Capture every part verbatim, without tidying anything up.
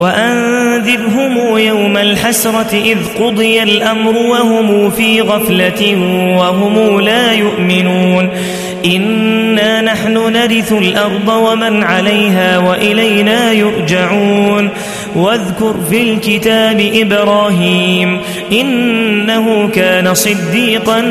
وأنذرهم يوم الحسرة إذ قضي الأمر وهم في غفلة وهم لا يؤمنون إنا نحن نرث الأرض ومن عليها وإلينا يرجعون واذكر في الكتاب إبراهيم إنه كان صديقا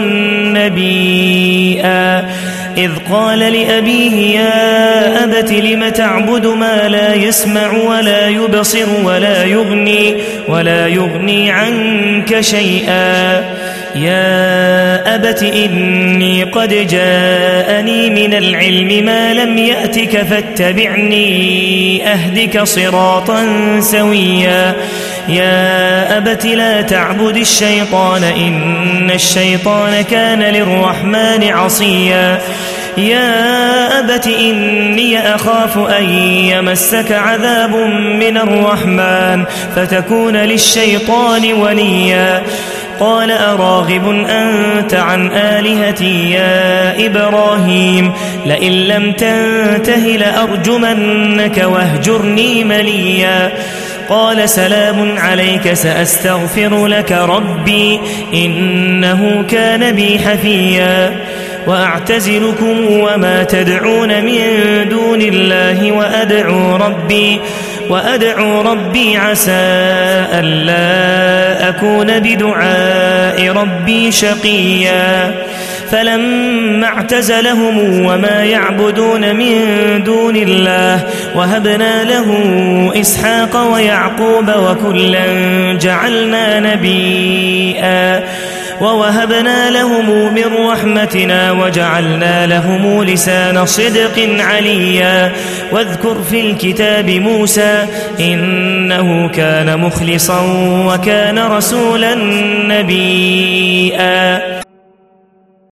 نبيا إذ قال لأبيه يا أبت لم تعبد ما لا يسمع ولا يبصر ولا يغني, ولا يغني عنك شيئا يا أبت إني قد جاءني من العلم ما لم يأتك فاتبعني أهدك صراطا سويا يا أبت لا تعبد الشيطان إن الشيطان كان للرحمن عصيا يا أبت إني أخاف أن يمسك عذاب من الرحمن فتكون للشيطان وليا قال أراغب أنت عن آلهتي يا إبراهيم لئن لم تنته لأرجمنك واهجرني مليا قال سلام عليك سأستغفر لك ربي إنه كان بي حفيا وأعتزلكم وما تدعون من دون الله وأدعو ربي وأدعو ربي عسى ألا أكون بدعاء ربي شقيا فلما اعتزلهم وما يعبدون من دون الله وهبنا له إسحاق ويعقوب وكلا جعلنا نبيا ووهبنا لهم من رحمتنا وجعلنا لهم لسان صدق عليا واذكر في الكتاب موسى إنه كان مخلصا وكان رسولا نبيا.